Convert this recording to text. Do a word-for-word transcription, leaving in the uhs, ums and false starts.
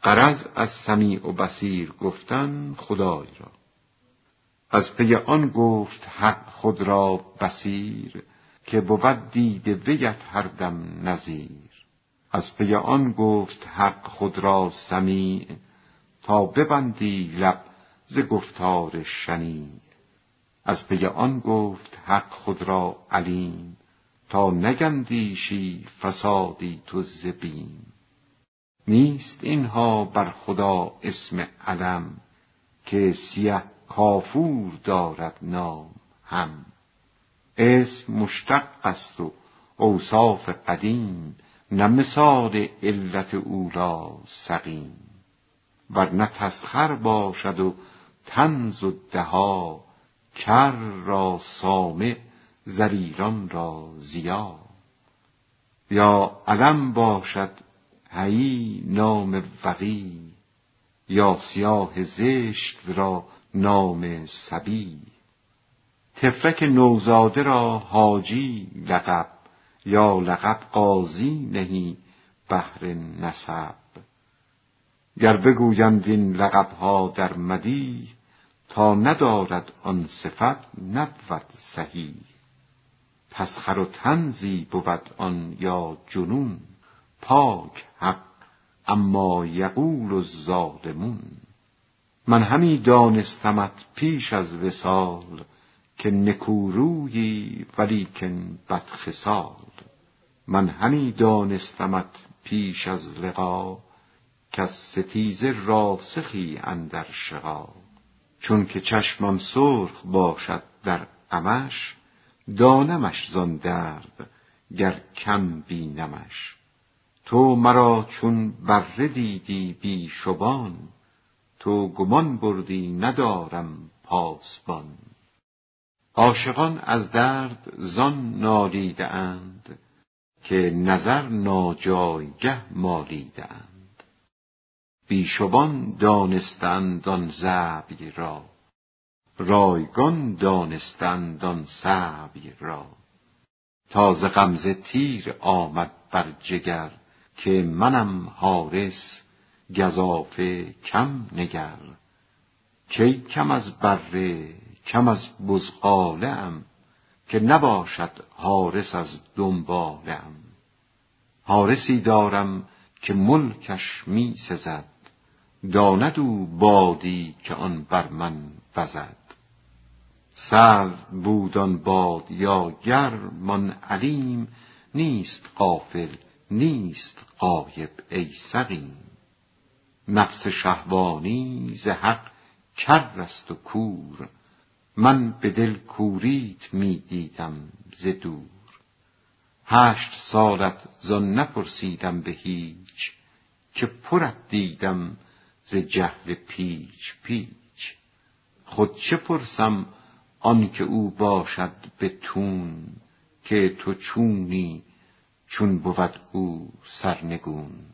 غرض از سمیع و بصیر گفتن خدای را. از پی آن گفت حق خود را بصیر، که بود دید ویت هر دم نظیر. از پی آن گفت حق خود را سمیع، تا ببندی لب ز گفتار شنیع. از پی آن گفت حق خود را علیم، تا نگندیشی فسادی تو ز بیم. نیست اینها بر خدا اسم علم، که سیه کافور دارد نام هم. اسم مشتق است و اوصاف قدیم، نه مثال علت اولی سقیم. ورنه تسخر باشد و طنز و دها، کر را سامع ضریران را ضیا. یا علم باشد حیی نام وقی، یا سیاه زشت را نام صبی. طفلک نوزاده را حاجی لقب، یا لقب قاضی نهی بهر نسب. گر بگویند این لقبها در مدیح، تا ندارد آن صفت نبود صحیح. تسخر و طنزی بود آن یا جنون، پاک حق اما یقول الظالمون. من همی دانستمت پیش از وصال، که نکورویی ولیکن بدخصال. من همی دانستمت پیش از لقا، کز ستیزه راسخی اندر شقا. چون که چشمم سرخ باشد در غمش، دانمش زان درد گر کم بینمش. تو مرا چون بره دیدی بی شبان، تو گمان بردی ندارم پاسبان. عاشقان از درد زان نالیده اند، که نظر ناجایگه مالیده اند. بی شبان دانستند آن زبی را، رایگان دانستند آن سبی را. تا ز غمزه تیر آمد بر جگر، که منم حارس گزافه کم نگر. کی کم از بره کم از بزغاله ام، که نباشد حارس از دنباله ام. حارسی دارم که ملکش می سزد، داند او بادی که آن بر من وزد. سرد بود آن باد یا گرم آن علیم، نیست غافل نیست غایب ای سقیم. نفس شهوانی ز حق کر است و کور، من به دل کوریت می دیدم ز دور. هشت سالت زان نپرسیدم به هیچ، که پرت دیدم ز جهل پیچ پیچ. خود چه پرسم آن که او باشد به تون، که تو چونی چون بود او سرنگون.